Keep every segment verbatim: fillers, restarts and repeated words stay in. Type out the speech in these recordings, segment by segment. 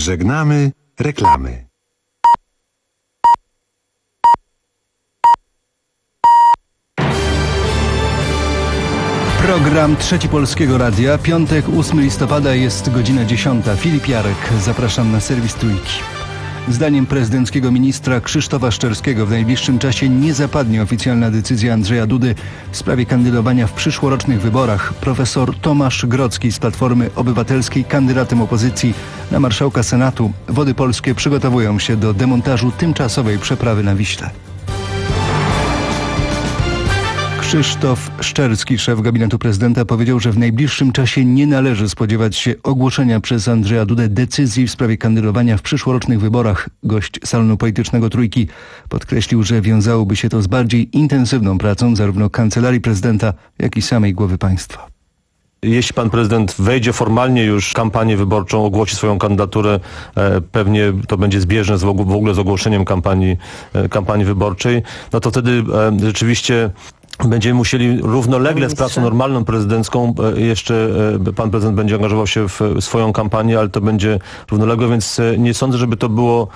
Żegnamy reklamy. Program Trzeci Polskiego Radia. Piątek, ósmego listopada, jest godzina dziesiąta. Filip Jarek, zapraszam na serwis Trójki. Zdaniem prezydenckiego ministra Krzysztofa Szczerskiego w najbliższym czasie nie zapadnie oficjalna decyzja Andrzeja Dudy w sprawie kandydowania w przyszłorocznych wyborach. Profesor Tomasz Grodzki z Platformy Obywatelskiej, kandydatem opozycji na marszałka Senatu. Wody Polskie przygotowują się do demontażu tymczasowej przeprawy na Wiśle. Krzysztof Szczerski, szef gabinetu prezydenta, powiedział, że w najbliższym czasie nie należy spodziewać się ogłoszenia przez Andrzeja Dudę decyzji w sprawie kandydowania w przyszłorocznych wyborach. Gość salonu politycznego Trójki podkreślił, że wiązałoby się to z bardziej intensywną pracą zarówno kancelarii prezydenta, jak i samej głowy państwa. Jeśli pan prezydent wejdzie formalnie już w kampanię wyborczą, ogłosi swoją kandydaturę, pewnie to będzie zbieżne z w ogóle z ogłoszeniem kampanii, kampanii wyborczej, no to wtedy rzeczywiście będziemy musieli równolegle z pracą normalną prezydencką, jeszcze pan prezydent będzie angażował się w swoją kampanię, ale to będzie równolegle, więc nie sądzę, żeby to było,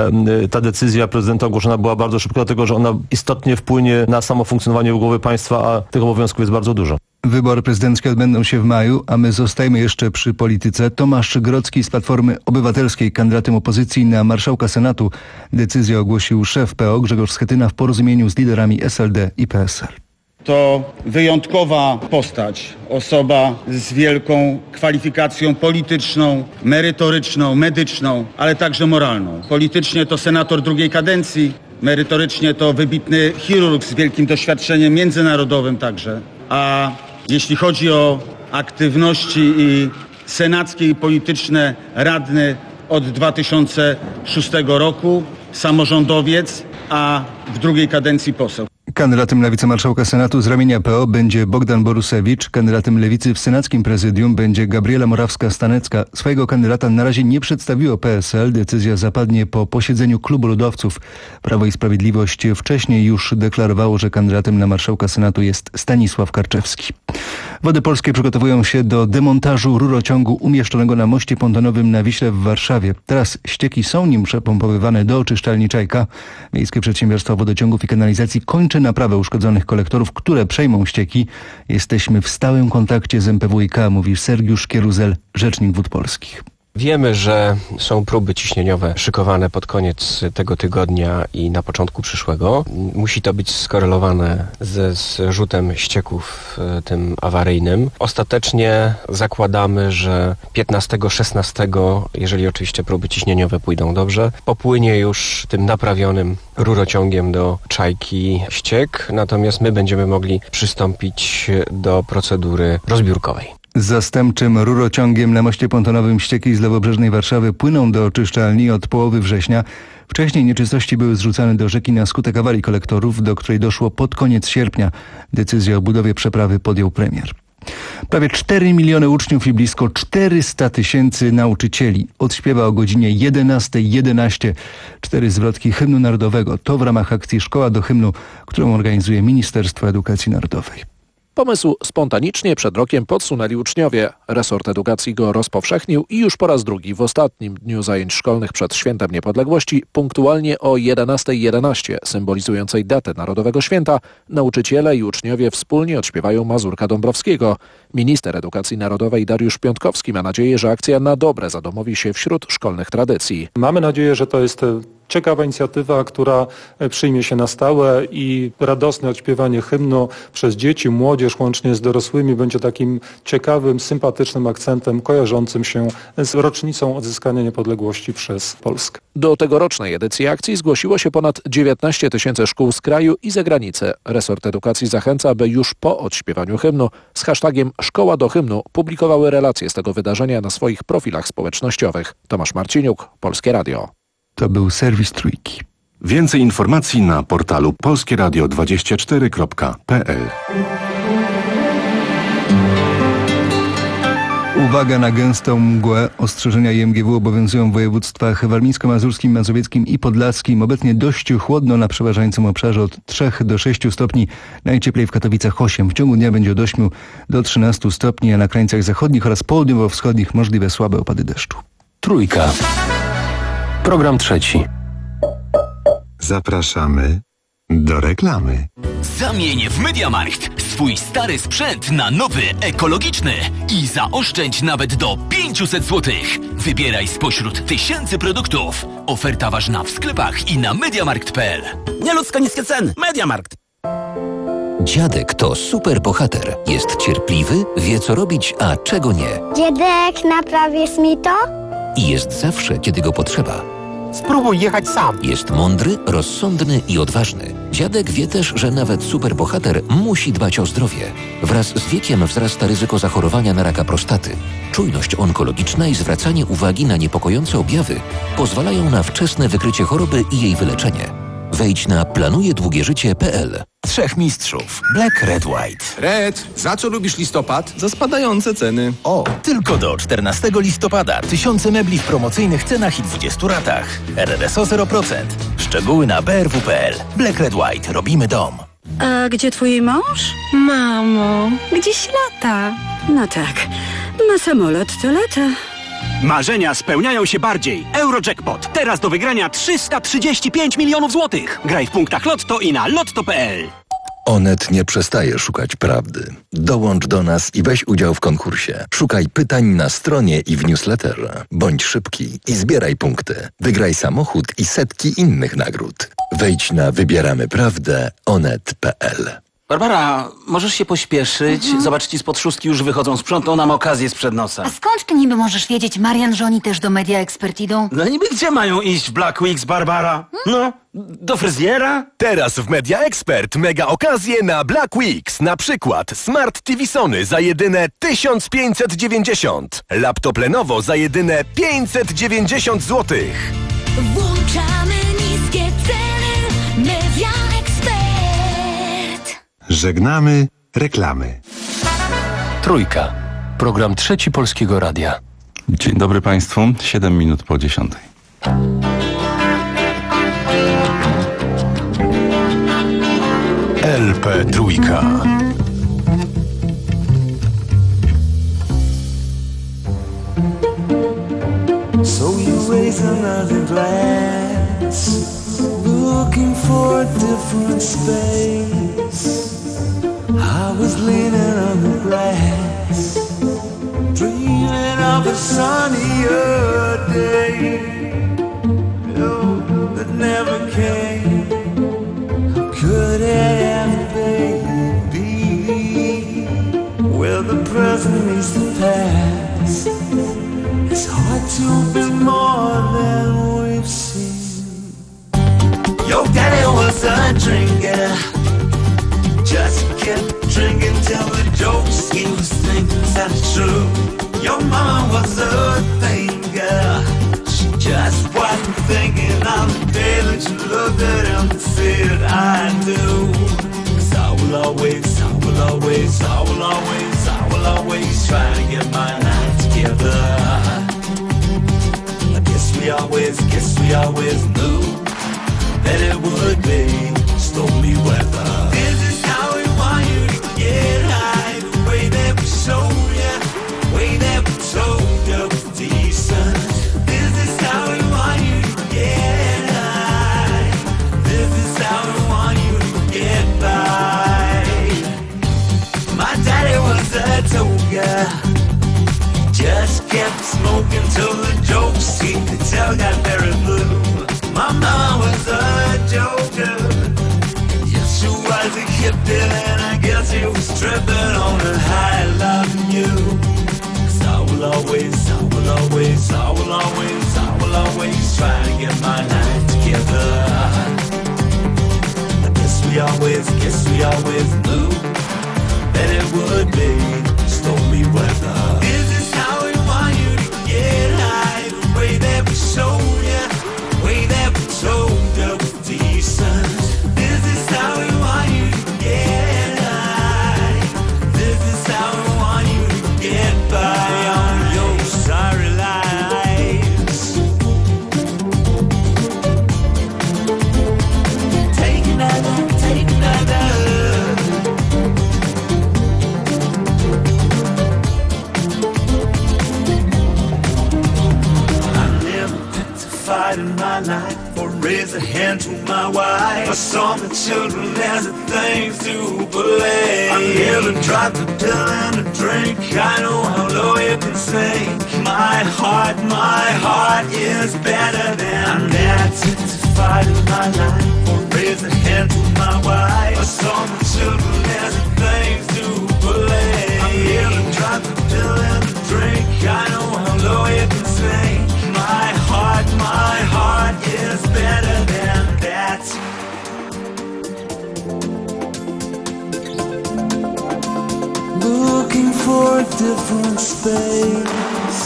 ta decyzja prezydenta ogłoszona była bardzo szybko, dlatego że ona istotnie wpłynie na samo funkcjonowanie głowy państwa, a tych obowiązków jest bardzo dużo. Wybory prezydenckie odbędą się w maju, a my zostajemy jeszcze przy polityce. Tomasz Grodzki z Platformy Obywatelskiej, kandydatem opozycji na marszałka Senatu. Decyzję ogłosił szef P O Grzegorz Schetyna w porozumieniu z liderami S L D i P S L. To wyjątkowa postać, osoba z wielką kwalifikacją polityczną, merytoryczną, medyczną, ale także moralną. Politycznie to senator drugiej kadencji, merytorycznie to wybitny chirurg z wielkim doświadczeniem międzynarodowym także. A jeśli chodzi o aktywności i senackie i polityczne, radny od dwa tysiące szóstego roku, samorządowiec, a w drugiej kadencji poseł. Kandydatem na wicemarszałka Senatu z ramienia P O będzie Bogdan Borusewicz. Kandydatem Lewicy w senackim prezydium będzie Gabriela Morawska-Stanecka. Swojego kandydata na razie nie przedstawiło P S L. Decyzja zapadnie po posiedzeniu klubu ludowców. Prawo i Sprawiedliwość wcześniej już deklarowało, że kandydatem na marszałka Senatu jest Stanisław Karczewski. Wody Polskie przygotowują się do demontażu rurociągu umieszczonego na moście pontonowym na Wiśle w Warszawie. Teraz ścieki są nim przepompowywane do oczyszczalni Czajka. Miejskie Przedsiębiorstwo Wodociągów i Kanalizacji kończy naprawę uszkodzonych kolektorów, które przejmą ścieki. Jesteśmy w stałym kontakcie z M P W i K, mówi Sergiusz Kieruzel, rzecznik Wód Polskich. Wiemy, że są próby ciśnieniowe szykowane pod koniec tego tygodnia i na początku przyszłego. Musi to być skorelowane ze zrzutem ścieków tym awaryjnym. Ostatecznie zakładamy, że piętnastego szesnastego, jeżeli oczywiście próby ciśnieniowe pójdą dobrze, popłynie już tym naprawionym rurociągiem do Czajki ściek, natomiast my będziemy mogli przystąpić do procedury rozbiórkowej. Zastępczym rurociągiem na moście pontonowym ścieki z lewobrzeżnej Warszawy płyną do oczyszczalni od połowy września. Wcześniej nieczystości były zrzucane do rzeki na skutek awarii kolektorów, do której doszło pod koniec sierpnia. Decyzję o budowie przeprawy podjął premier. Prawie cztery miliony uczniów i blisko czterysta tysięcy nauczycieli odśpiewa o godzinie jedenastej jedenaście cztery zwrotki hymnu narodowego. To w ramach akcji Szkoła do hymnu, którą organizuje Ministerstwo Edukacji Narodowej. Pomysł spontanicznie przed rokiem podsunęli uczniowie. Resort edukacji go rozpowszechnił i już po raz drugi w ostatnim dniu zajęć szkolnych przed Świętem Niepodległości, punktualnie o jedenastej jedenaście, symbolizującej datę Narodowego Święta, nauczyciele i uczniowie wspólnie odśpiewają Mazurka Dąbrowskiego. Minister Edukacji Narodowej Dariusz Piontkowski ma nadzieję, że akcja na dobre zadomowi się wśród szkolnych tradycji. Mamy nadzieję, że to jest ciekawa inicjatywa, która przyjmie się na stałe i radosne odśpiewanie hymnu przez dzieci, młodzież łącznie z dorosłymi będzie takim ciekawym, sympatycznym akcentem kojarzącym się z rocznicą odzyskania niepodległości przez Polskę. Do tegorocznej edycji akcji zgłosiło się ponad dziewiętnaście tysięcy szkół z kraju i zagranicy. Resort Edukacji zachęca, by już po odśpiewaniu hymnu z hashtagiem Szkoła do hymnu publikowały relacje z tego wydarzenia na swoich profilach społecznościowych. Tomasz Marciniuk, Polskie Radio. To był serwis Trójki. Więcej informacji na portalu polskie radio dwadzieścia cztery kropka p l. Uwaga na gęstą mgłę. Ostrzeżenia I M G W obowiązują w województwach warmińsko-mazurskim, mazowieckim i podlaskim. Obecnie dość chłodno na przeważającym obszarze od trzech do sześciu stopni. Najcieplej w Katowicach osiem. W ciągu dnia będzie od ośmiu do trzynastu stopni, a na krańcach zachodnich oraz południowo-wschodnich możliwe słabe opady deszczu. Trójka. Program trzeci. Zapraszamy do reklamy. Zamień w MediaMarkt swój stary sprzęt na nowy, ekologiczny i zaoszczędź nawet do pięćset złotych. Wybieraj spośród tysięcy produktów. Oferta ważna w sklepach i na mediamarkt kropka p l. Nieludzko niskie ceny. MediaMarkt. Dziadek to super bohater. Jest cierpliwy, wie co robić, a czego nie. Dziadek, naprawisz mi to? I jest zawsze, kiedy go potrzeba. Spróbuj jechać sam. Jest mądry, rozsądny i odważny. Dziadek wie też, że nawet superbohater musi dbać o zdrowie. Wraz z wiekiem wzrasta ryzyko zachorowania na raka prostaty. Czujność onkologiczna i zwracanie uwagi na niepokojące objawy pozwalają na wczesne wykrycie choroby i jej wyleczenie. Wejdź na planujedługieżycie kropka p l. Trzech mistrzów. Black, Red, White. Red, za co lubisz listopad? Za spadające ceny. O, tylko do czternastego listopada. Tysiące mebli w promocyjnych cenach i dwudziestu ratach. R R S O zero procent. Szczegóły na b r w kropka p l. Black, Red, White. Robimy dom. A gdzie twój mąż? Mamo, gdzieś lata. No tak, na samolot to lata. Marzenia spełniają się bardziej. Eurojackpot. Teraz do wygrania trzysta trzydzieści pięć milionów złotych. Graj w punktach Lotto i na lotto kropka p l. Onet nie przestaje szukać prawdy. Dołącz do nas i weź udział w konkursie. Szukaj pytań na stronie i w newsletterze. Bądź szybki i zbieraj punkty. Wygraj samochód i setki innych nagród. Wejdź na wybieramy prawdę onet kropka p l. Barbara, możesz się pośpieszyć? Mhm. Zobacz, ci spod szóstki już wychodzą. Sprzątną nam okazję sprzed nosa. A skąd ty niby możesz wiedzieć, Marian, że oni też do Media Expert idą? No niby gdzie mają iść w Black Weeks, Barbara? No, do fryzjera? Teraz w Media Expert mega okazje na Black Weeks. Na przykład Smart T V Sony za jedyne tysiąc pięćset dziewięćdziesiąt. Laptop Lenovo za jedyne pięćset dziewięćdziesiąt złotych. Włączamy niskie ceny. Media Expert. Żegnamy reklamy. Trójka. Program trzeci Polskiego Radia. Dzień dobry Państwu. Siedem minut po dziesiątej. L P Trójka. So you raise another glass, looking for a different space. I was leaning on the grass, dreaming of a sunnier day, oh, that never came. How could it ever be? Well, the present meets the past. It's hard to be more than we've seen. Your daddy was a drinker, just kept drinking till the jokes he was thinking sounded true. Your mama was a thinker, she just wasn't thinking on the day that you looked at him and said, I do. Cause I will always, I will always, I will always, I will always try to get my life together. I guess we always, guess we always knew that it would be stormy weather. This is how we want you to get high, the way that we show you, the way that we told you was decent. This is how we want you to get high. This is how we want you to get by. My daddy was a toga, just kept smoking till the jokes seemed to tell got very blue. My mama was a joker, yes she was a hippie, and I guess she was tripping on a high loving you. Cause I will always, I will always, I will always, I will always try to get my life together. I guess we always, guess we always knew that it would be stormy weather. This is how we want you to get high, the way that we show you, the way that we told you was decent. This is how we want you to get high. This is how we want you to get by on your sorry lives. Take another, take another. satisfied in my life, or raise a hand to my wife. I saw the children as the things to play. I never dropped a pill and a drink. I know how low you can sink. My heart, my heart is better than that. Satisfied in my life, or raise a hand to my wife. I saw the children as the things to play. I never dropped a pill and a drink. I know how low you can sink. My heart, my heart is better than that. Looking for a different space,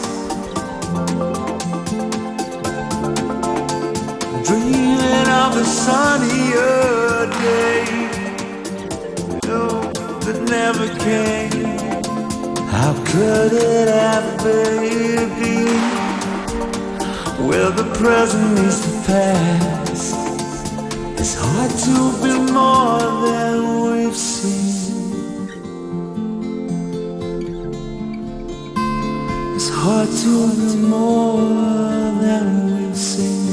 dreaming of a sunnier day, no, that never came. How could it ever be? Where the present meets the past, it's hard to be more than we've seen. It's hard to be more than we've seen.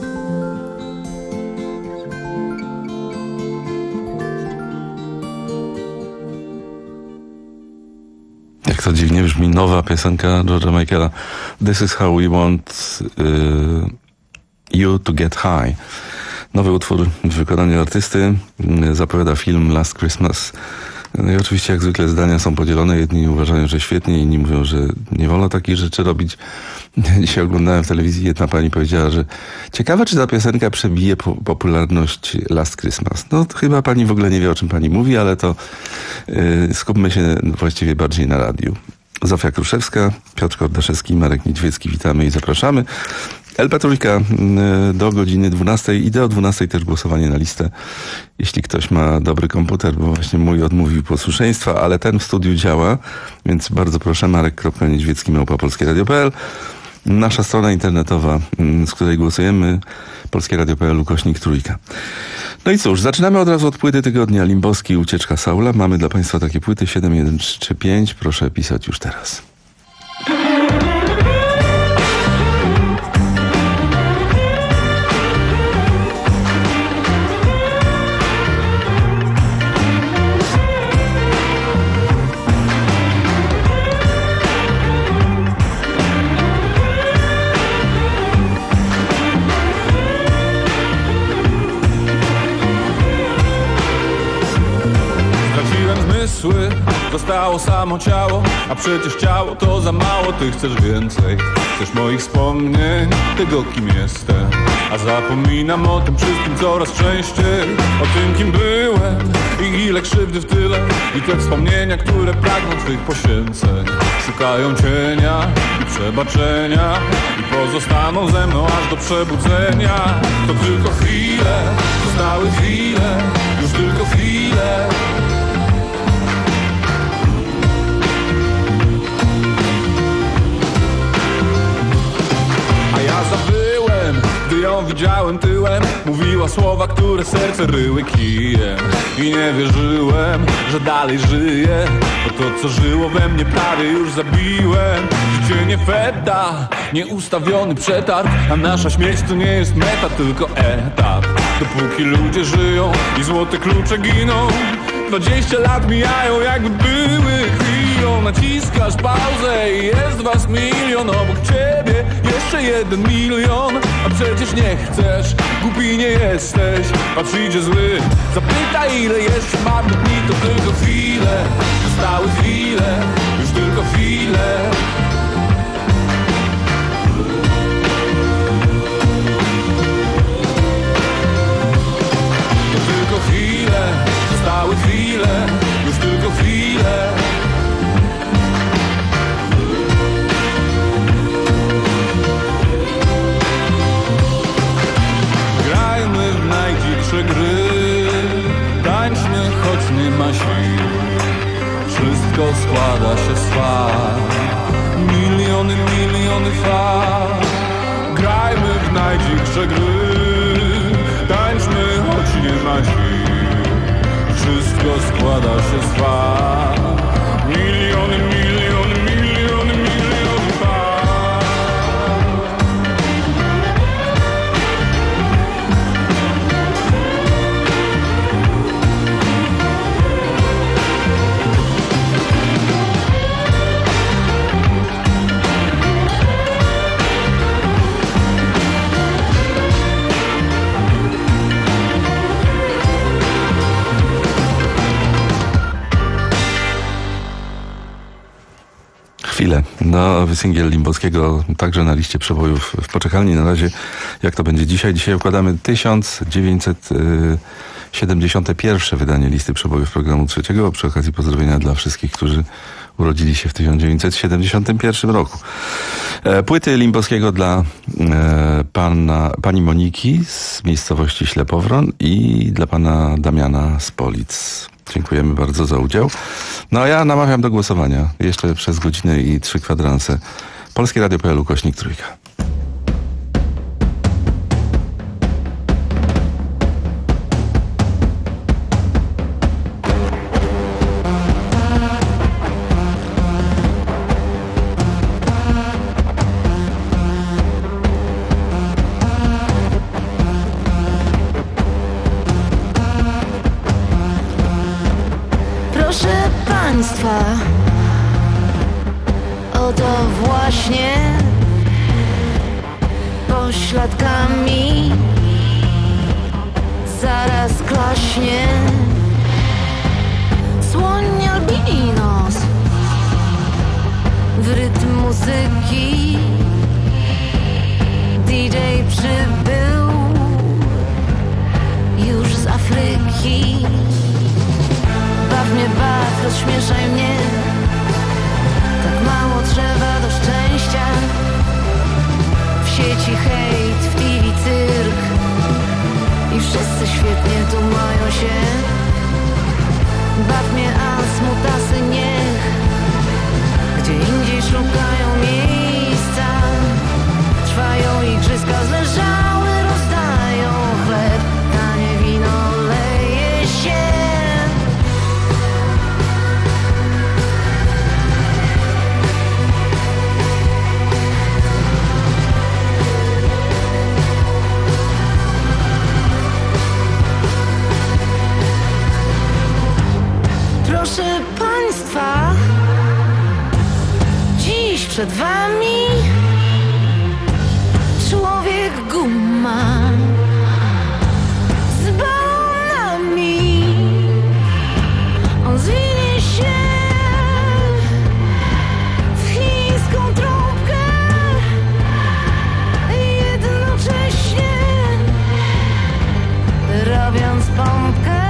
Jak to dziwnie brzmi, nowa piosenka George'a Michaela. This is how we want uh, you to get high. Nowy utwór w wykonaniu artysty, zapowiada film Last Christmas. No i oczywiście jak zwykle zdania są podzielone. Jedni uważają, że świetnie, inni mówią, że nie wolno takich rzeczy robić. Dzisiaj oglądałem w telewizji, jedna pani powiedziała, że ciekawe, czy ta piosenka przebije po popularność Last Christmas. No to chyba pani w ogóle nie wie, o czym pani mówi, ale to yy, skupmy się właściwie bardziej na radiu. Zofia Kruszewska, Piotr Kordaszewski, Marek Niedźwiecki, witamy i zapraszamy. El P Trójka do godziny dwunastej i do dwunastej też głosowanie na listę. Jeśli ktoś ma dobry komputer, bo właśnie mój odmówił posłuszeństwa, ale ten w studiu działa, więc bardzo proszę, marek kropka niedźwiecki małpa polskie radio kropka p l. Nasza strona internetowa, z której głosujemy, polskieradio kropka p l ukośnik trójka. No i cóż, zaczynamy od razu od płyty tygodnia. Limbowski, Ucieczka Saula. Mamy dla państwa takie płyty siedem jeden trzy pięć. Proszę pisać już teraz. Zostało samo ciało, a przecież ciało to za mało. Ty chcesz więcej, chcesz moich wspomnień, tego kim jestem. A zapominam o tym wszystkim coraz częściej. O tym kim byłem i ile krzywdy w tyle. I te wspomnienia, które pragną twych poświęceń. Szukają cienia i przebaczenia i pozostaną ze mną aż do przebudzenia. To tylko chwile, zostały chwile, już tylko chwile. Zabyłem, gdy ją widziałem tyłem. Mówiła słowa, które serce ryły kijem. I nie wierzyłem, że dalej żyję, bo to co żyło we mnie prawie już zabiłem. Życie nie feta, nieustawiony przetarg, a nasza śmierć to nie jest meta, tylko etap. Dopóki ludzie żyją i złote klucze giną, dwadzieścia lat mijają jakby były chwilą. Naciskasz pauzę i jest was milion obok ciebie, jeszcze jeden milion. A przecież nie chcesz, głupi nie jesteś. Patrz, idzie zły, zapytaj ile jeszcze marnych dni. To tylko chwile, zostały chwile, już tylko chwile. To tylko chwile, zostały chwile, już tylko chwile. Grajmy w najdziksze gry, tańczmy, choć nie ma sił. Wszystko składa się z fal, miliony, miliony fal. Grajmy w najdziksze gry, tańczmy, choć nie ma sił. Wszystko składa się z fal, miliony, miliony, miliony, miliony fal. Nowy singiel Limbowskiego także na liście przebojów w poczekalni. Na razie jak to będzie dzisiaj? Dzisiaj układamy tysiąc dziewięćset siedemdziesiąte pierwsze wydanie listy przebojów programu trzeciego. Przy okazji pozdrowienia dla wszystkich, którzy urodzili się w tysiąc dziewięćset siedemdziesiątym pierwszym roku. Płyty Limbowskiego dla e, pana, pani Moniki z miejscowości Ślepowron i dla pana Damiana z Polic. Dziękujemy bardzo za udział. No a ja namawiam do głosowania. Jeszcze przez godzinę i trzy kwadranse. Polskie Radio kropka pe el ukośnik trójka. Proszę Państwa, oto właśnie pośladkami zaraz klaśnie słoń albinos w rytm muzyki. D J przybył już z Afryki. Baw mnie, baw, rozśmieszaj mnie. Tak mało trzeba do szczęścia. W sieci hejt, w T V cyrk i wszyscy świetnie tu mają się. Baw mnie, a smutasy niech gdzie indziej szukają miejsca. Trwają igrzyska, zleżały rozdają chleb, tanie wino leje się. Proszę Państwa, dziś przed Wami człowiek guma z balonami. On zwinie się w chińską trąbkę jednocześnie robiąc pompkę.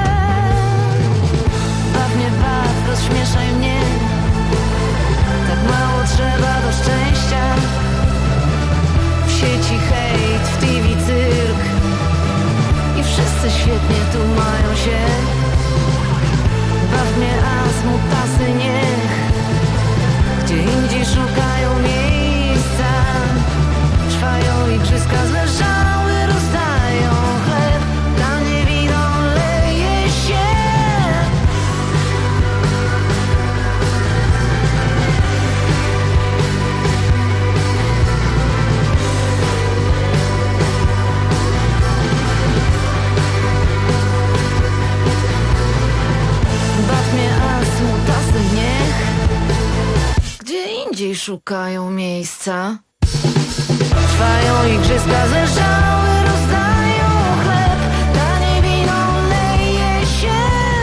Baw mnie, baw, rozśmieszaj mnie. Tak mało trzeba do szczęścia. W sieci hejt, w T V cyrk i wszyscy świetnie tu mają się. Baw mnie, a smutasy niech gdzie indziej szukają miejsca. Trwają igrzyska, zleżały rozdają chleb, tanie wino leje się. Baw mnie, a smutasy niech gdzie indziej szukają miejsca. Trwają igrzyska, zleżały rozdają chleb, tanie wino leje się.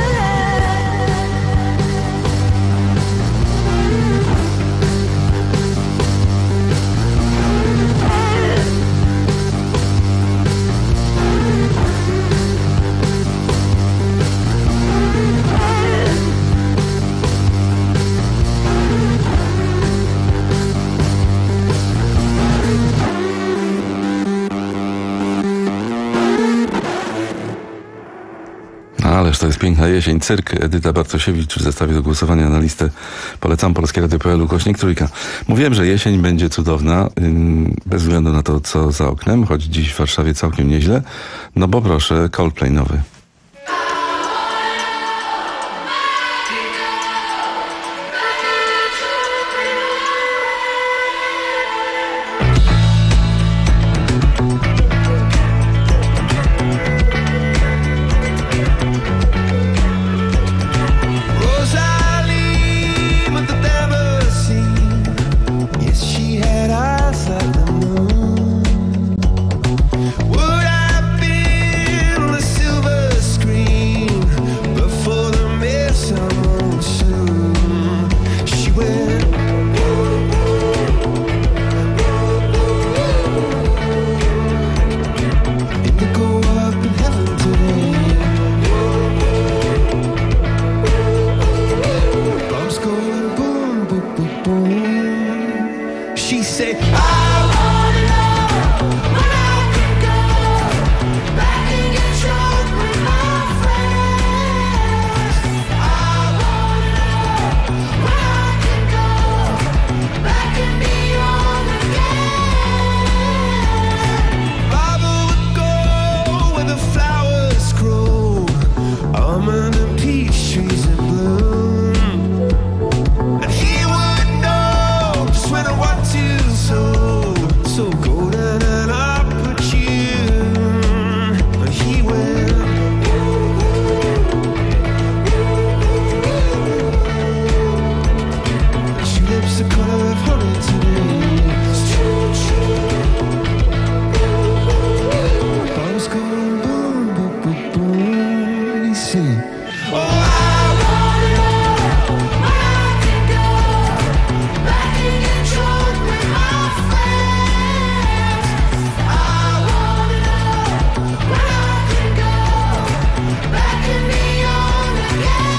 Ależ to jest piękna jesień. Cyrk, Edyta Bartosiewicz w zestawie do głosowania na listę. Polecam Polskie Radio kropka pe el ukośnik trójka. Mówiłem, że jesień będzie cudowna, bez względu na to, co za oknem, choć dziś w Warszawie całkiem nieźle. No bo proszę, Coldplay nowy. Would I be on a silver She said, I wanna know when I can go back and get drunk with my friends. I wanna know when I can go back and be young again. Baba would go where the flowers grow, almond and peach trees in bloom. And he would know just when I want to, so, so golden and opportune. But he will. Tulips the color of honey today. Bombs going boom, boom, boom, boom. He said, oh, I wanna know when I can go back and get drunk with my friends. I wanna know when I can go back and be young again.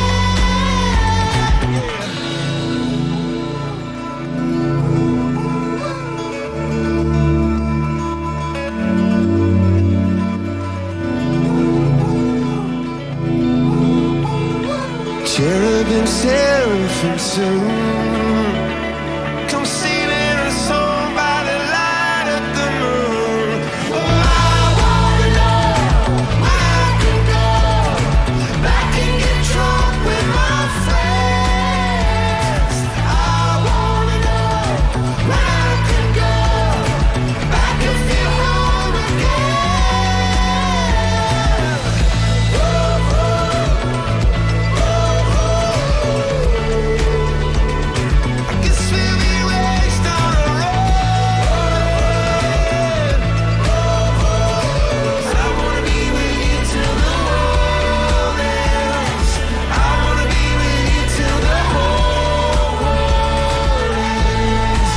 Cherubim seraphim soon come singing a song by the light of the moon. Oh, I wanna know when I can go back and get drunk with my friends. I wanna know when I can go back and feel home again. I guess we'll be raised on a road. I wanna be with you till the world ends. I wanna be with you till the whole world ends.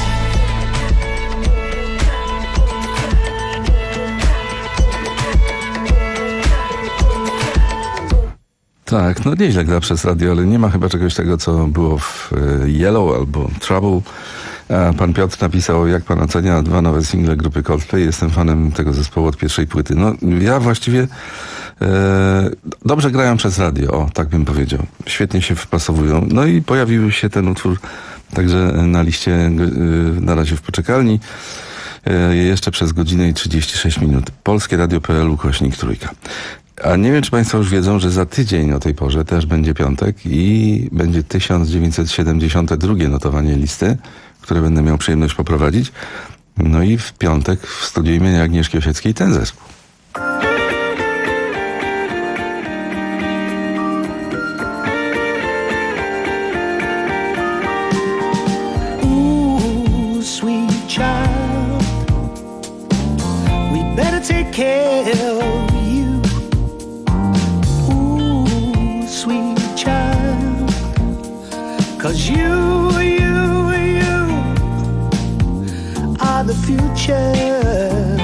Tak, no nieźle gra przez radio, ale nie ma chyba czegoś tego, co było w e, Yellow albo Trouble. A pan Piotr napisał, jak pan ocenia dwa nowe single grupy Coldplay. Jestem fanem tego zespołu od pierwszej płyty. No ja właściwie e, dobrze grają przez radio, o, tak bym powiedział. Świetnie się wpasowują. No i pojawił się ten utwór także na liście e, na razie w poczekalni. E, jeszcze przez godzinę i trzydzieści sześć minut. Polskie Radio kropka p l ukośnik trójka. A nie wiem, czy państwo już wiedzą, że za tydzień o tej porze też będzie piątek i będzie tysiąc dziewięćset siedemdziesiąte drugie notowanie listy, które będę miał przyjemność poprowadzić. No i w piątek w studiu imienia Agnieszki Osieckiej ten zespół. Ooh, sweet child, we better take care of you. Ooh, sweet child, 'cause you, you, you are the future.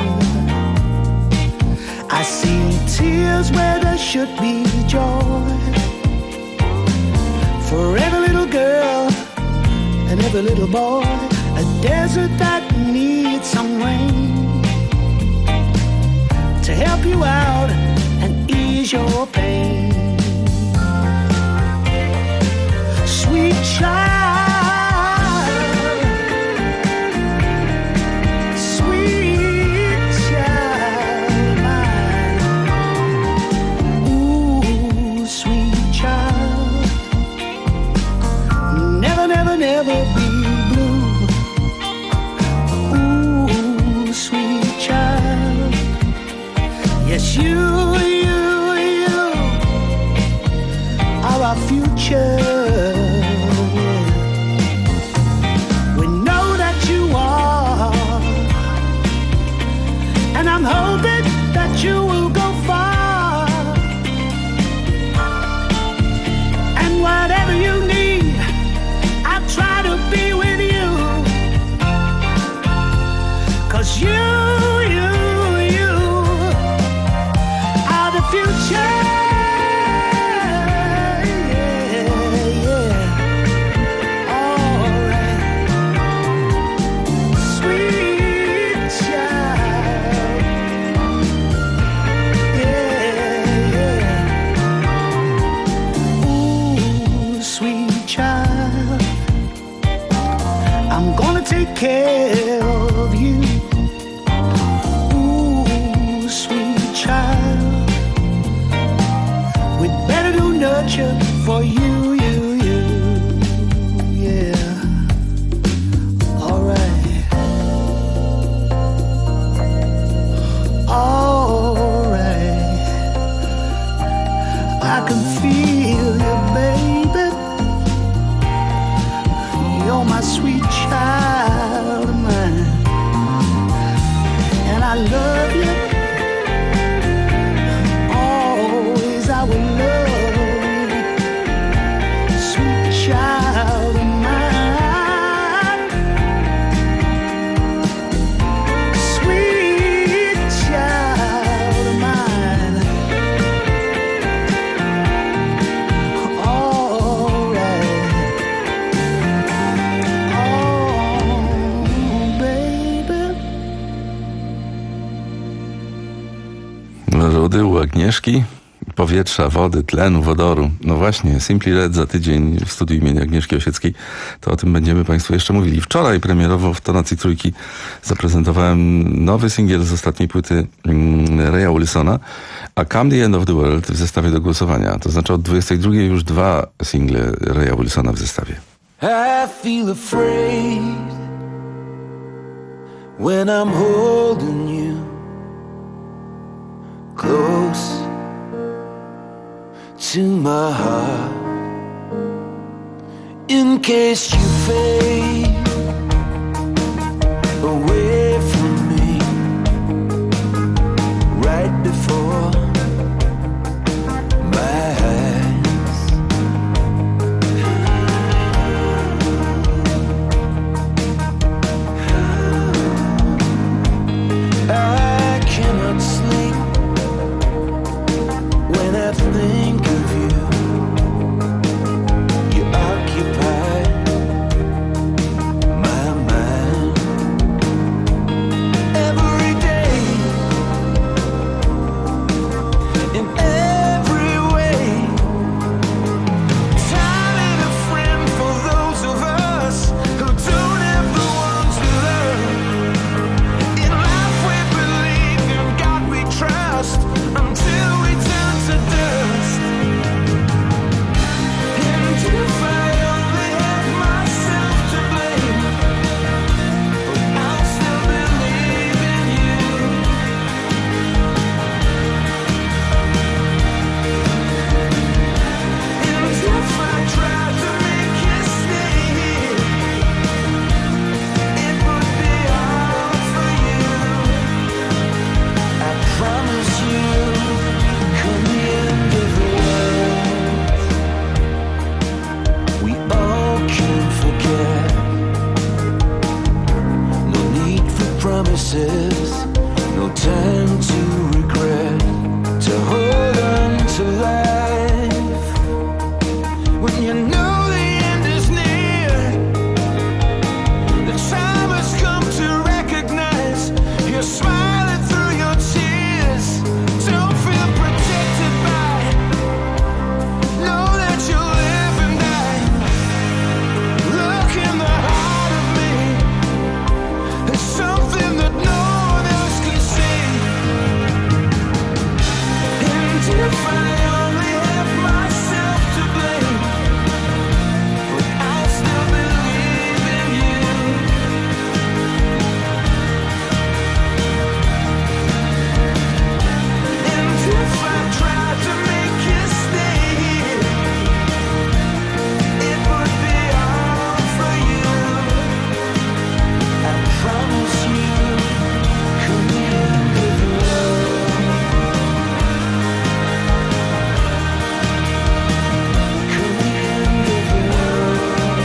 I see tears where there should be joy. For every little girl and every little boy, a desert that needs some rain to help you out and ease your pain. Sweet child, sweet child mine. Ooh, sweet child, never, never, never be blue. u Agnieszki. Powietrza, wody, tlenu, wodoru. No właśnie, Simply Red za tydzień w studiu imienia Agnieszki Osieckiej. To o tym będziemy Państwu jeszcze mówili. Wczoraj premierowo w tonacji trójki zaprezentowałem nowy singiel z ostatniej płyty mm, Raya Wilsona, a Come the End of the World w zestawie do głosowania. To znaczy od dwudziestej drugiej już dwa single Raya Wilsona w zestawie. I feel afraid when I'm holding you close to my heart, in case you fade away from me right before my eyes. I cannot sleep when I think of you. You occupy my mind every day, in every way. Time ain't a friend for those of us who don't have the ones we love. In life we believe, in God we trust, until we turn to dust. And if I only have myself to blame, but I'll still believe in you. And if I tried to make you stay here, it would be all for you. I promise you, come the end of the world, we all can forget. No need for promises, no time to regret. To hold on to life when you know the end is near. The time has come to recognize you're smiling through your tears. Don't feel protected by, know that you'll live and die. Look in the heart of me, there's something that no one else can see. And if I only have myself to blame, but I'll still believe in you. And if I tried to make you stay here, it would be all for you. I promise you, come the end of the world, come the end of the world.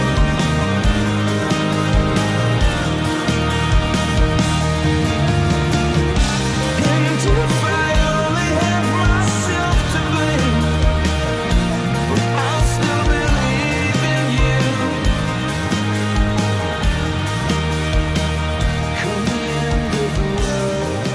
And if I only have myself to blame, but I'll still believe in you. Come the end of the world.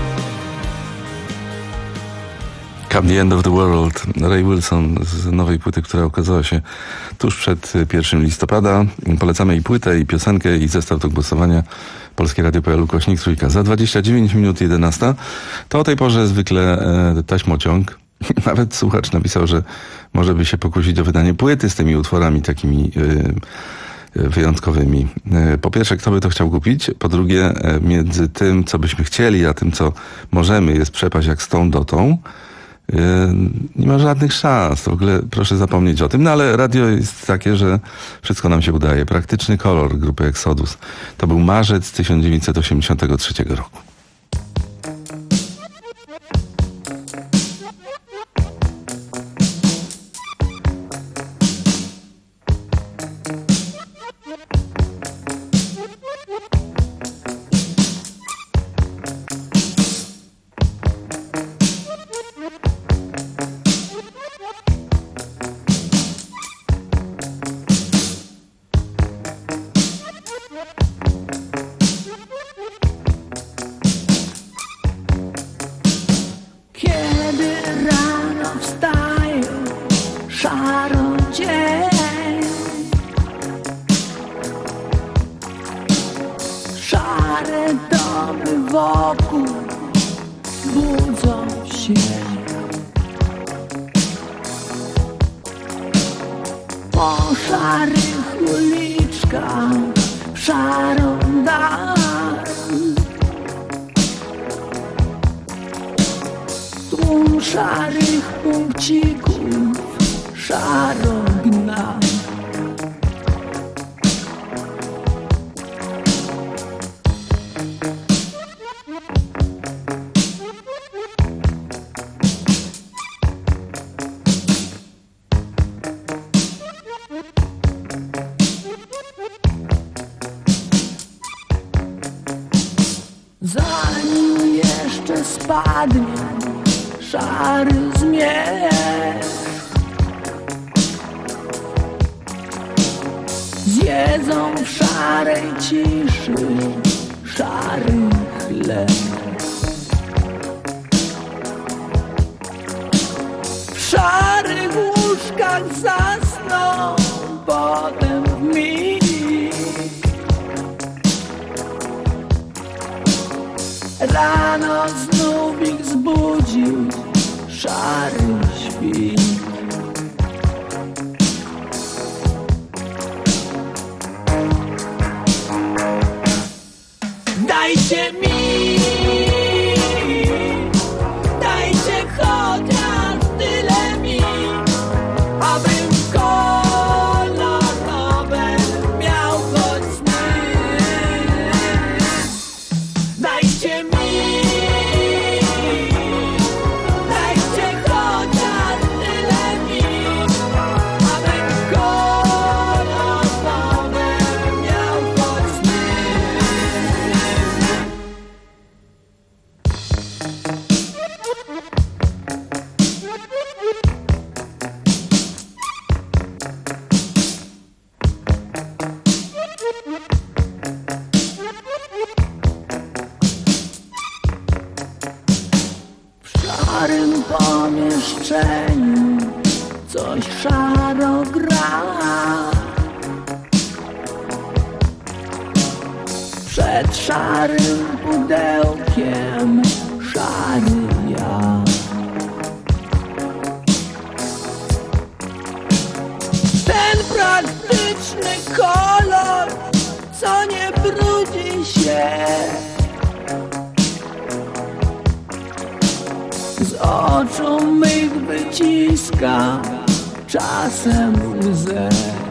Come the End of the World, Ray Wilson z nowej płyty, która ukazała się tuż przed pierwszym listopada. Polecamy i płytę, i piosenkę, i zestaw do głosowania. Polskie Radio kropka p l ukośnik trójka. Za dwadzieścia dziewięć minut jedenasta. To o tej porze zwykle e, taśmociąg. Nawet słuchacz napisał, że może by się pokusić o wydanie płyty z tymi utworami takimi e, wyjątkowymi. E, po pierwsze, kto by to chciał kupić? Po drugie, e, między tym, co byśmy chcieli, a tym, co możemy, jest przepaść jak z tą dotą. Nie ma żadnych szans, to w ogóle proszę zapomnieć o tym, no ale radio jest takie, że wszystko nam się udaje. Praktyczny kolor grupy Exodus. To był marzec tysiąc dziewięćset osiemdziesiątego trzeciego roku. czarodziej. Szare domy wokół budzą się. Po szarych uliczkach szarą dal. Tłum szarych punkcików szarą gna. Zanim jeszcze spadnie szary zmierzch, zjedzą w szarej ciszy szary chleb. W szarych łóżkach zasną potem w mig. Rano znów ich zbudzi szary świt. Dajcie mi, dajcie chociaż tyle mi, abym kolorowe miał choć sny. Dajcie mi, dajcie chociaż tyle mi, abym kolorowe miał choć sny. W szarym pomieszczeniu coś szaro gra. Przed szarym pudełkiem szary ja. Ten praktyczny kolor, co nie brudzi się, z oczu mych wyciska czasem łzę.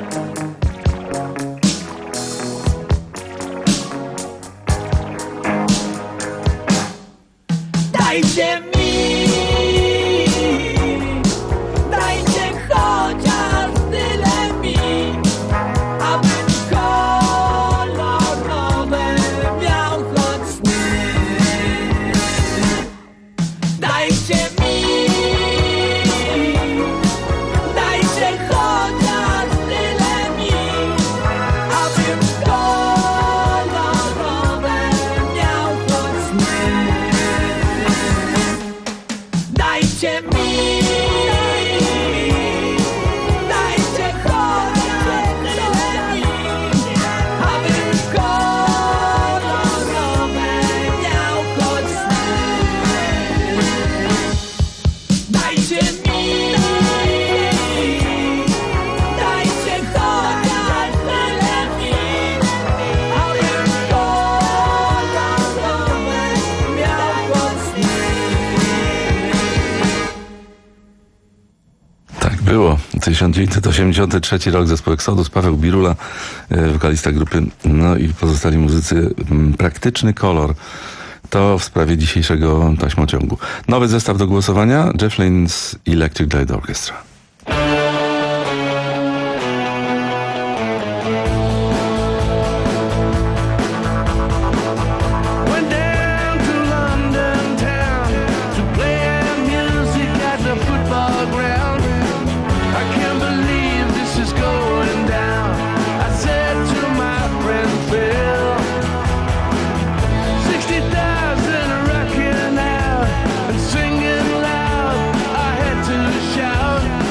Dajcie mi, dajcie chociaż tyle mi, abym kolorowe miał choć sny. Dajcie mi, dajcie chociaż tyle mi, abym kolorowe miał choć sny. Dajcie mi, dajcie chociaż tyle mi, abym kolorowe miał choć sny. Dajcie mi, dajcie chociaż tyle mi, abym kolorowe miał choć sny. Tak było. tysiąc dziewięćset osiemdziesiąty trzeci rok, zespół Exodus, Paweł Birula, e, wokalista grupy, no i pozostali muzycy. M, Praktyczny kolor. To w sprawie dzisiejszego taśmociągu. Nowy zestaw do głosowania, Jeff Lynne's Electric Light Orchestra. Went down to London town to play music at the football ground. I can't believe this is going down, I said to my friend Phil. Sixty thousand rocking out and singing loud, I had to shout.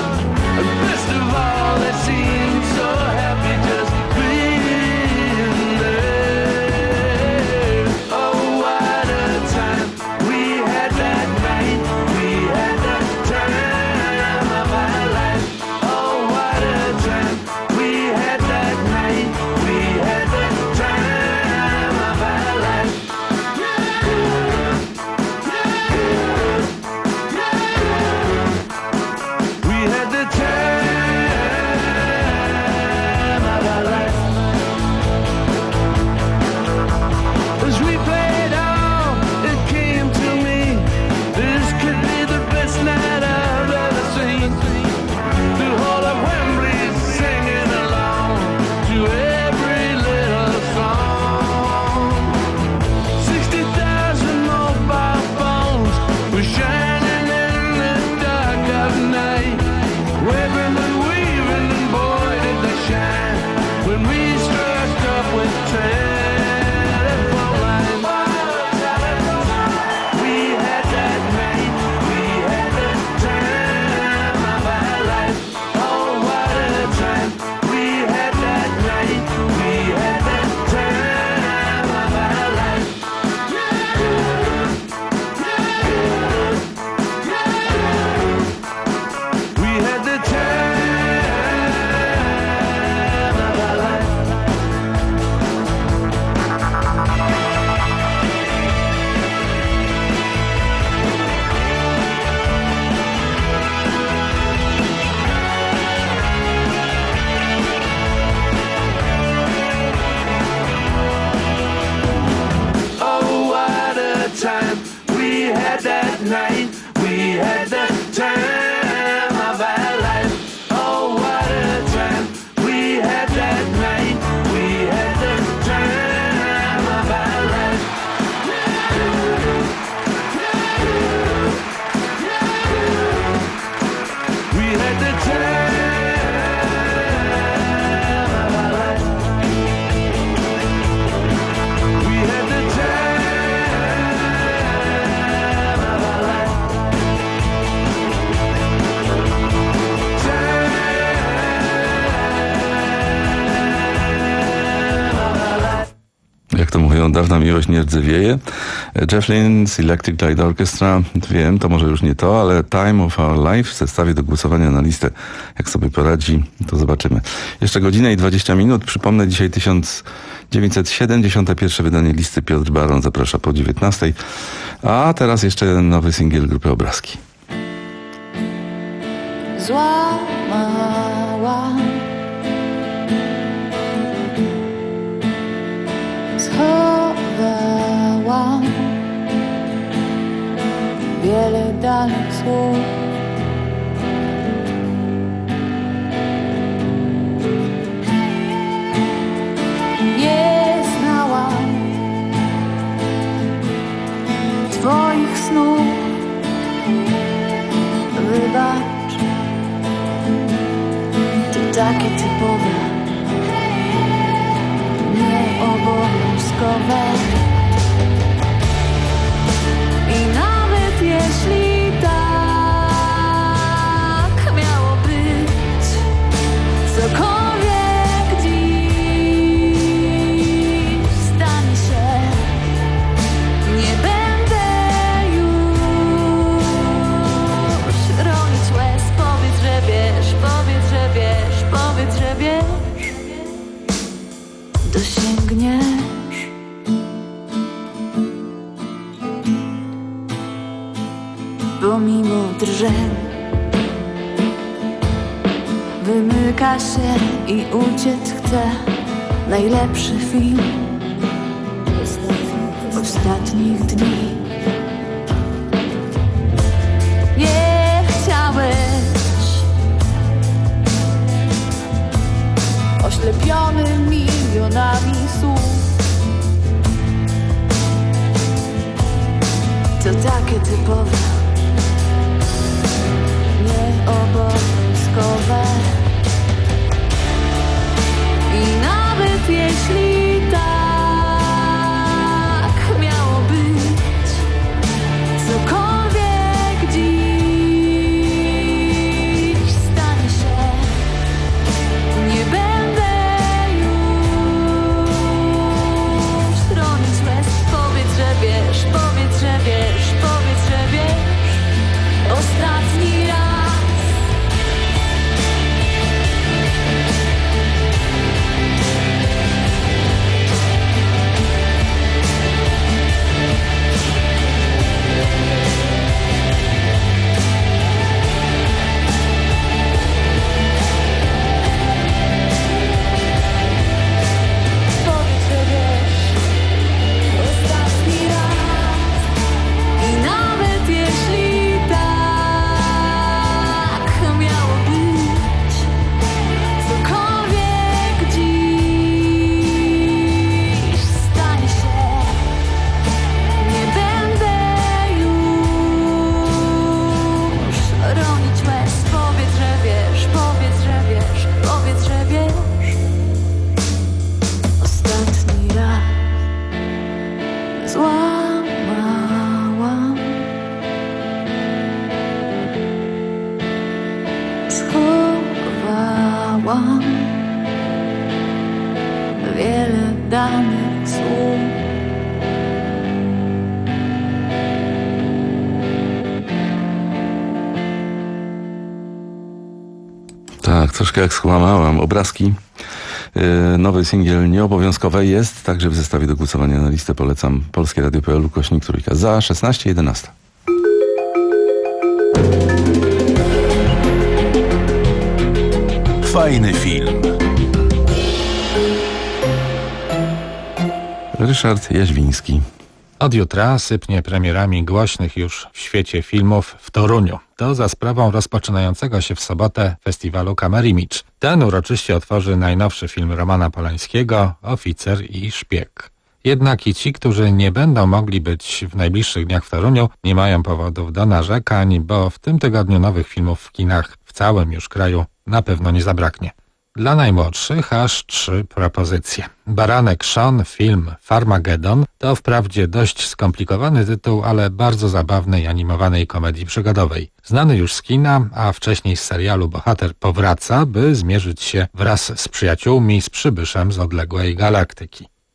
to mówią, dawna miłość nie rdzewieje. Jeff Lynne's Electric Light Orchestra, wiem, to może już nie to, ale Time of Our Life w zestawie do głosowania na listę. Jak sobie poradzi, to zobaczymy. Jeszcze godzinę i dwadzieścia minut. Przypomnę, dzisiaj tysiąc dziewięćset siedemdziesiąte pierwsze wydanie listy. Piotr Baron zaprasza po dziewiętnastej. A teraz jeszcze nowy singiel grupy Obrazki. Złamałam, schowałam wiele danych słów. Nie znałam twoich snów. Wybacz, to takie typowe, nieobowiązkowe. I nawet jeśli tak miało być, cokolwiek dziś stanie się, nie będę już ronić łez. Powiedz, że wiesz, powiedz, że wiesz, powiedz, że wiesz, dosięgniesz. Pomimo drżeń wymyka się i uciec chce najlepszy film ostatnich dni. Nie chciałeś, oślepiony milionami słów. To takie typowe, nieobowiązkowe. I nawet jeśli tak miało być, cokolwiek dziś stanie się, nie będę już stronić łez. Powiedz, że wiesz, powiedz, że wiesz, powiedz, że wiesz, ostatni raz. Złamałam, schowałam wiele danych słów. Tak, troszkę jak skłamałam. Obrazki. Yy, nowy singiel nieobowiązkowy jest także w zestawie do głosowania na listę. Polecam Polskie Radio kropka p l ukośnik trójka za szesnaście jedenaście. Fajny film. Ryszard Jaźwiński. Od jutra sypnie premierami głośnych już w świecie filmów w Toruniu. To za sprawą rozpoczynającego się w sobotę festiwalu Kamerimidż. Ten uroczyście otworzy najnowszy film Romana Polańskiego, Oficer i szpieg. Jednak i ci, którzy nie będą mogli być w najbliższych dniach w Toruniu, nie mają powodów do narzekań, bo w tym tygodniu nowych filmów w kinach w całym już kraju na pewno nie zabraknie. Dla najmłodszych aż trzy propozycje. Baranek Sean, film Farmageddon to wprawdzie dość skomplikowany tytuł, ale bardzo zabawnej animowanej komedii przygodowej. Znany już z kina, a wcześniej z serialu bohater powraca, by zmierzyć się wraz z przyjaciółmi z przybyszem z odległej galaktyki.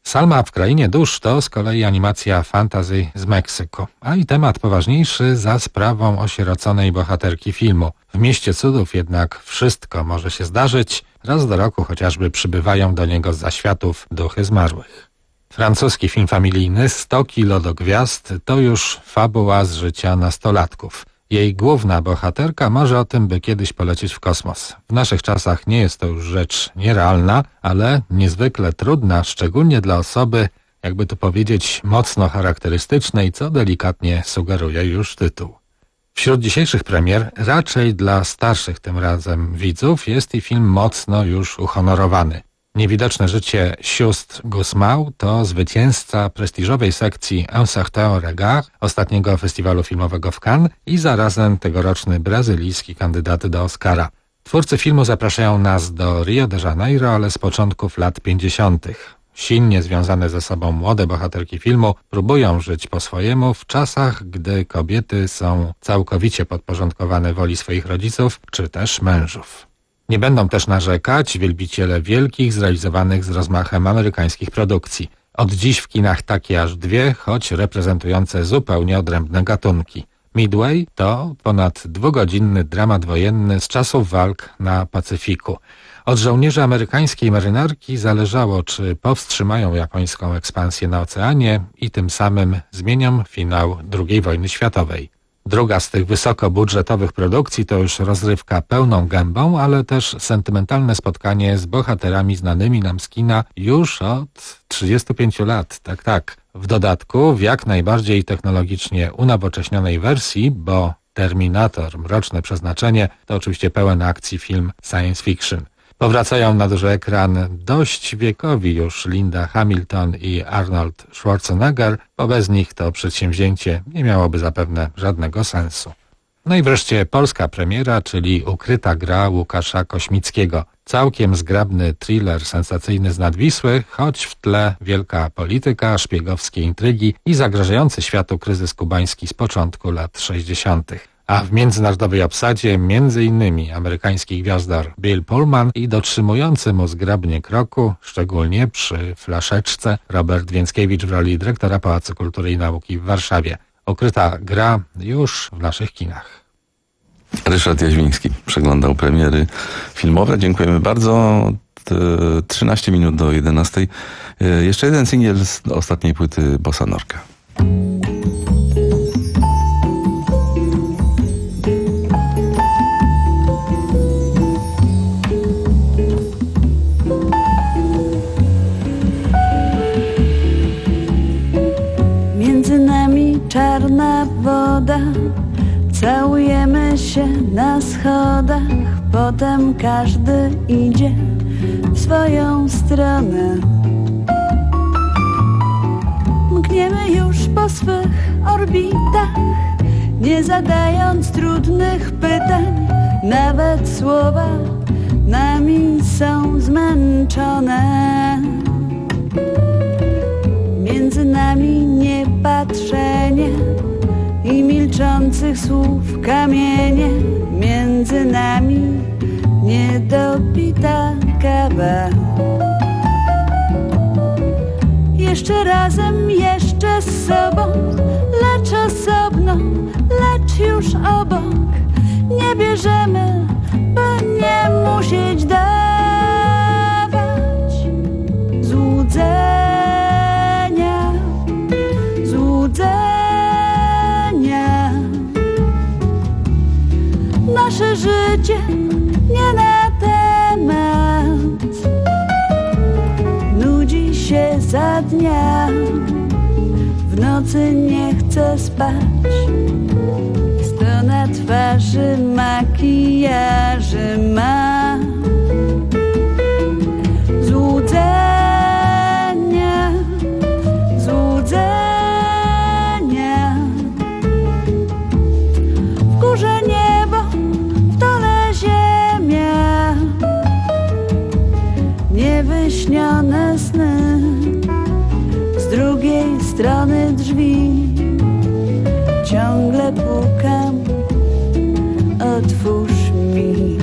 Salma w Krainie Dusz to z kolei animacja fantasy z Meksyku, a i temat poważniejszy za sprawą osieroconej bohaterki filmu. W Mieście Cudów jednak wszystko może się zdarzyć, raz do roku chociażby przybywają do niego z zaświatów duchy zmarłych. Francuski film familijny sto kilo do gwiazd to już fabuła z życia nastolatków. Jej główna bohaterka marzy o tym, by kiedyś polecieć w kosmos. W naszych czasach nie jest to już rzecz nierealna, ale niezwykle trudna, szczególnie dla osoby, jakby to powiedzieć, mocno charakterystycznej, co delikatnie sugeruje już tytuł. Wśród dzisiejszych premier, raczej dla starszych tym razem widzów, jest i film mocno już uhonorowany. Niewidoczne życie sióstr Gusmał to zwycięzca prestiżowej sekcji Un certain regard ostatniego festiwalu filmowego w Cannes i zarazem tegoroczny brazylijski kandydat do Oscara. Twórcy filmu zapraszają nas do Rio de Janeiro, ale z początków lat pięćdziesiątych. Silnie związane ze sobą młode bohaterki filmu próbują żyć po swojemu w czasach, gdy kobiety są całkowicie podporządkowane woli swoich rodziców czy też mężów. Nie będą też narzekać wielbiciele wielkich, zrealizowanych z rozmachem amerykańskich produkcji. Od dziś w kinach takie aż dwie, choć reprezentujące zupełnie odrębne gatunki. Midway to ponad dwugodzinny dramat wojenny z czasów walk na Pacyfiku. Od żołnierzy amerykańskiej marynarki zależało, czy powstrzymają japońską ekspansję na oceanie i tym samym zmienią finał drugiej wojny światowej. Druga z tych wysokobudżetowych produkcji to już rozrywka pełną gębą, ale też sentymentalne spotkanie z bohaterami znanymi nam z kina już od trzydziestu pięciu lat, tak, tak. W dodatku w jak najbardziej technologicznie unowocześnionej wersji, bo Terminator, Mroczne Przeznaczenie to oczywiście pełen akcji film science fiction. Powracają na duży ekran dość wiekowi już Linda Hamilton i Arnold Schwarzenegger, bo bez nich to przedsięwzięcie nie miałoby zapewne żadnego sensu. No i wreszcie polska premiera, czyli Ukryta gra Łukasza Kośmickiego. Całkiem zgrabny thriller sensacyjny z Nadwisły, choć w tle wielka polityka, szpiegowskie intrygi i zagrażający światu kryzys kubański z początku lat sześćdziesiątych. A w międzynarodowej obsadzie między innymi amerykański gwiazdor Bill Pullman i dotrzymujący mu zgrabnie kroku, szczególnie przy flaszeczce, Robert Więckiewicz w roli dyrektora Pałacu Kultury i Nauki w Warszawie. Ukryta gra już w naszych kinach. Ryszard Jaźwiński przeglądał premiery filmowe. Dziękujemy bardzo. trzynaście minut do jedenastej. Jeszcze jeden singiel z ostatniej płyty Bossa Norka. Między nami czarna woda, całujemy się na schodach, potem każdy idzie w swoją stronę. Mkniemy już po swych orbitach, nie zadając trudnych pytań, nawet słowa nami są zmęczone. Między nami niepatrzenie i milczących słów kamienie, między nami niedopita kawa. Jeszcze razem, jeszcze z sobą, lecz osobno, lecz już obok. Nie bierzemy, by nie musieć dawać złudzenia. Nasze życie nie na temat, nudzi się za dnia, w nocy nie chce spać, sto na twarzy makijaży ma. Złudzenia, złudzenia, w górze niebo, w dole ziemia, niewyśnione sny, z drugiej strony drzwi ciągle pukam, otwórz mi.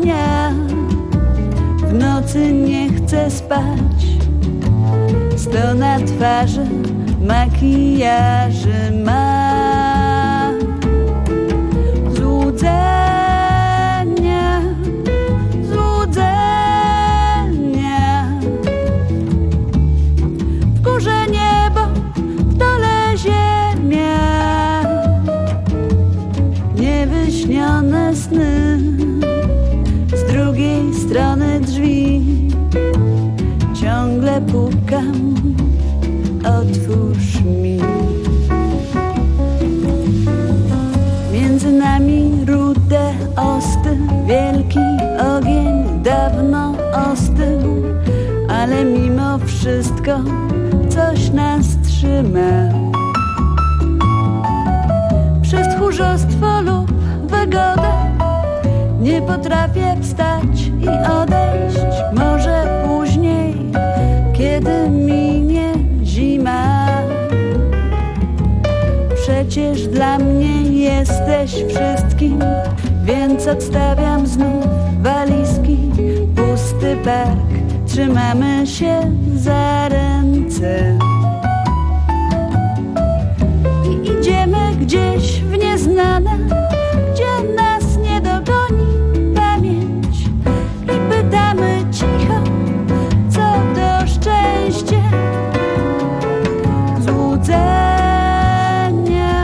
dnia. W nocy nie chcę spać, sto na twarzy makijaży ma. Złudzenia, złudzenia. W górze niebo, w dole ziemia. Niewyśnione sny, z drugiej strony drzwi. Ciągle pukam, otwórz mi. Między nami rude osty, wielki ogień dawno ostył, ale mimo wszystko coś nas trzyma. Przez tchórzostwo lub wygodę nie potrafię wstać i odejść. Może później, kiedy minie zima. Przecież dla mnie jesteś wszystkim, więc odstawiam znów walizki. Pusty park, trzymamy się za ręce i idziemy gdzieś w nieznane, gdzie nas nie dogoni pamięć. I pytamy cicho, co to szczęście. Złudzenia,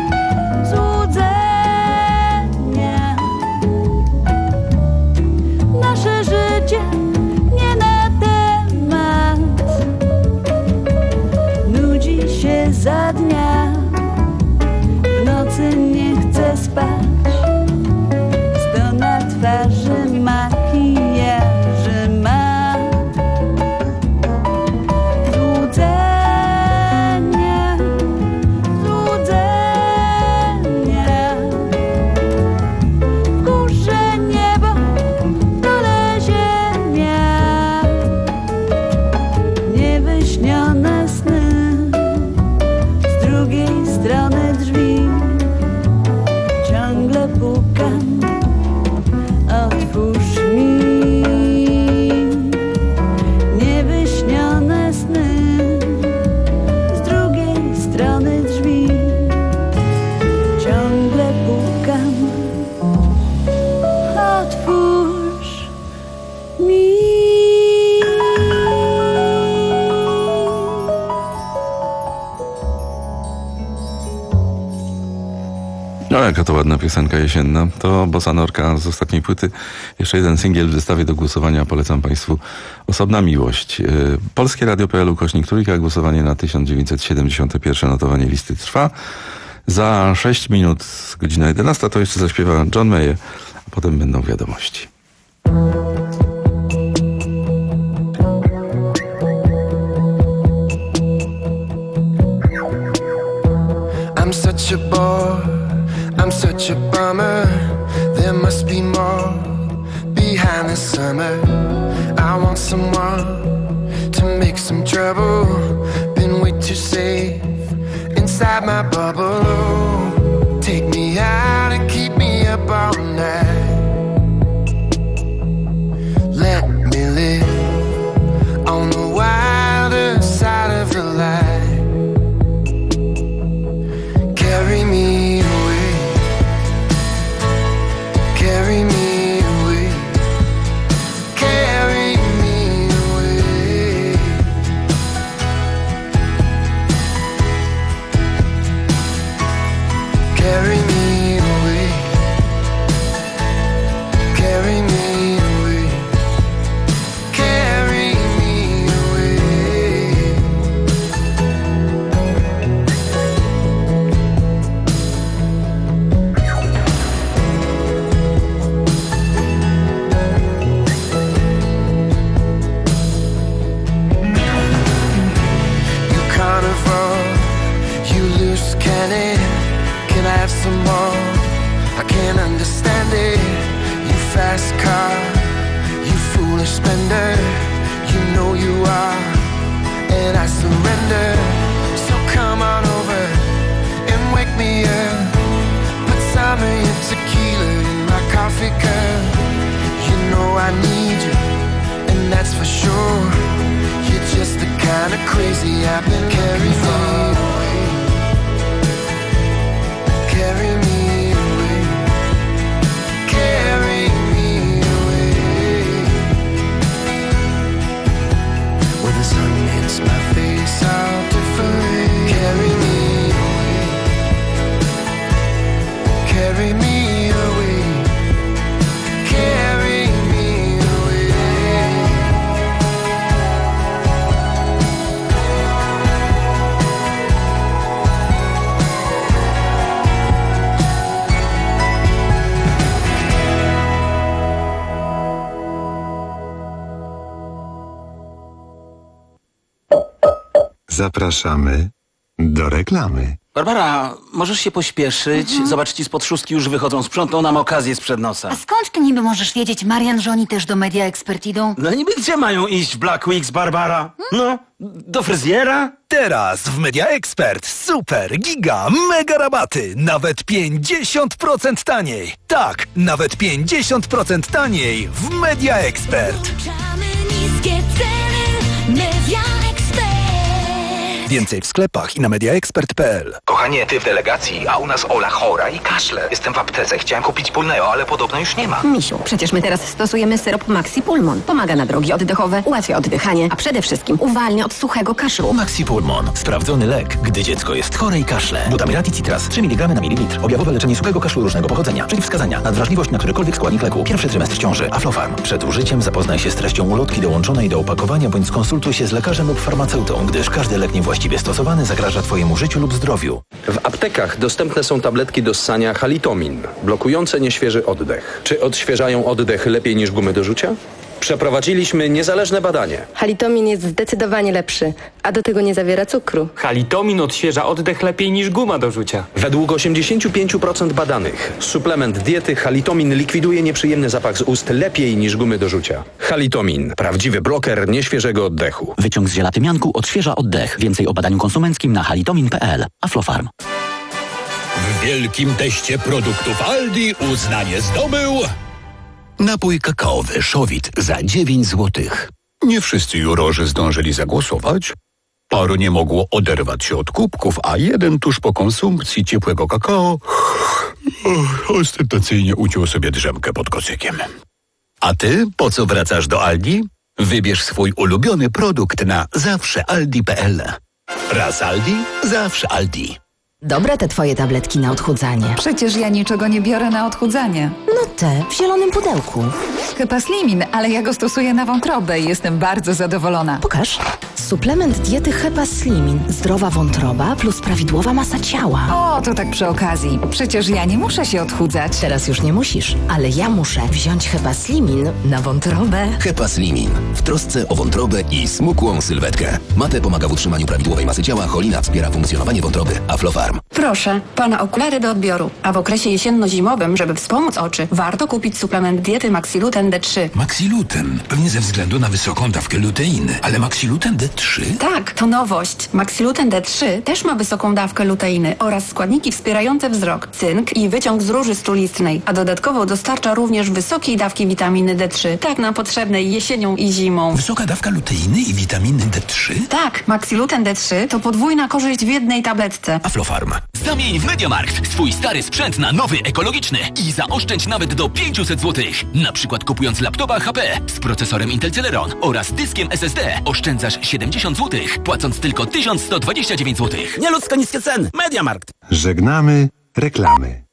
złudzenia. Nasze życie nie na temat. Nudzi się za dnia. W nocy nie chcę spać. Sto na twarzy makijaży ma. Złudzenia, złudzenia. W górze niebo, w dole ziemia. Niewyśnione sny, z drugiej strony drzwi. Ciągle pukam, otwórz mi. Niewyśnione sny, z drugiej strony drzwi. Ciągle pukam, otwórz mi. No jaka to ładna piosenka jesienna. To Bossa Norka z ostatniej płyty. Jeszcze jeden singiel w zestawie do głosowania. Polecam Państwu Osobna miłość. Polskie Radio kropka p l ukośnik trójka. Głosowanie na tysiąc dziewięćset siedemdziesiąte pierwsze notowanie listy trwa. Za sześć minut, godzina jedenasta, to jeszcze zaśpiewa John Mayer, a potem będą wiadomości. I'm such a bore, I'm such a bummer. There must be more behind the summer. I want someone to make some trouble. Been way too safe inside my bubble. Take me out and keep me up all night. Let me live on the wilder side of the light. Carry me away, carry me away, carry me away. Carry me away, carry me away, carry me away. You carnivore, you loose cannon. Can I have some more? I can't understand it. You fast car, you foolish spender. You know you are, and I surrender. So come on over and wake me up. Put some of your tequila in my coffee cup. You Zapraszamy do reklamy. Barbara, możesz się pośpieszyć? Mhm. Zobacz, ci spod szóstki już wychodzą. Sprzątną nam okazję sprzed nosa. A skąd ty niby możesz wiedzieć, Marian, że oni też do Media Expert idą? No niby gdzie mają iść w Black Weeks, Barbara? No, do fryzjera? Teraz w Media Expert super, giga, mega rabaty. Nawet pięćdziesiąt procent taniej. Tak, nawet pięćdziesiąt procent taniej w Media Expert. Niskie ceny, Media Expert. Więcej w sklepach i na mediaexpert kropka p l. Kochanie, ty w delegacji, a u nas Ola chora i kaszle. Jestem w aptece, chciałem kupić Pulneo, ale podobno już nie ma. Misiu, przecież my teraz stosujemy syrop Maxi Pulmon. Pomaga na drogi oddechowe, ułatwia oddychanie, a przede wszystkim uwalnia od suchego kaszlu. Maxi Pulmon. Sprawdzony lek, gdy dziecko jest chore i kaszle. Butamirati Citras. trzy miligramy na mililitr. Objawowe leczenie suchego kaszlu różnego pochodzenia. Przeciwwskazania. Nadwrażliwość na którykolwiek składnik leku. Pierwszy trymestr ciąży. Aflofarm. Przed użyciem zapoznaj się z treścią ulotki dołączonej do opakowania bądź skonsultuj się z lekarzem lub farmaceutą, gdyż każdy lek niewłaściwie stosowany zagraża twojemu życiu lub zdrowiu. W aptekach dostępne są tabletki do ssania Halitomin, blokujące nieświeży oddech. Czy odświeżają oddech lepiej niż gumy do rzucia? Przeprowadziliśmy niezależne badanie. Halitomin jest zdecydowanie lepszy, a do tego nie zawiera cukru. Halitomin odświeża oddech lepiej niż guma do rzucia. Według osiemdziesiąt pięć procent badanych suplement diety Halitomin likwiduje nieprzyjemny zapach z ust lepiej niż gumy do rzucia. Halitomin. Prawdziwy bloker nieświeżego oddechu. Wyciąg z żelatymianku odświeża oddech. Więcej o badaniu konsumenckim na halitomin kropka p l. Aflofarm. W wielkim teście produktów Aldi uznanie zdobył napój kakaowy Szowit za dziewięć złotych. Nie wszyscy jurorzy zdążyli zagłosować. Paru nie mogło oderwać się od kubków, a jeden tuż po konsumpcji ciepłego kakao ostentacyjnie uciął sobie drzemkę pod kocykiem. A ty po co wracasz do Aldi? Wybierz swój ulubiony produkt na zawsze aldi kropka p l. Raz Aldi, zawsze Aldi. Dobre te twoje tabletki na odchudzanie. Przecież ja niczego nie biorę na odchudzanie. No te, w zielonym pudełku. Chyba Slimin, ale ja go stosuję na wątrobę i jestem bardzo zadowolona. Pokaż. Suplement diety Hepa Slimin. Zdrowa wątroba plus prawidłowa masa ciała. O, to tak przy okazji. Przecież ja nie muszę się odchudzać. Teraz już nie musisz, ale ja muszę wziąć Hepa Slimin na wątrobę. Hepa Slimin. W trosce o wątrobę i smukłą sylwetkę. Mate pomaga w utrzymaniu prawidłowej masy ciała, cholina wspiera funkcjonowanie wątroby. Aflofarm. Proszę, pana okulary do odbioru. A w okresie jesienno-zimowym, żeby wspomóc oczy, warto kupić suplement diety Maxiluten D trzy. Maxiluten. Pewnie ze względu na wysoką dawkę luteiny. Ale Maxiluten D trzy? Tak, to nowość. Maxiluten D trzy też ma wysoką dawkę luteiny oraz składniki wspierające wzrok, cynk i wyciąg z róży strulistnej, a dodatkowo dostarcza również wysokiej dawki witaminy D trzy, tak nam potrzebnej jesienią i zimą. Wysoka dawka luteiny i witaminy D trzy? Tak, Maxiluten D trzy to podwójna korzyść w jednej tabletce. Aflofarm. Zamień w MediaMarkt swój stary sprzęt na nowy ekologiczny i zaoszczędź nawet do pięćset złotych. Na przykład kupując laptopa H P z procesorem Intel Celeron oraz dyskiem S S D oszczędzasz siedemdziesiąt złotych, płacąc tylko tysiąc sto dwadzieścia dziewięć złotych. Nieludzko niskie ceny. MediaMarkt. Żegnamy reklamy.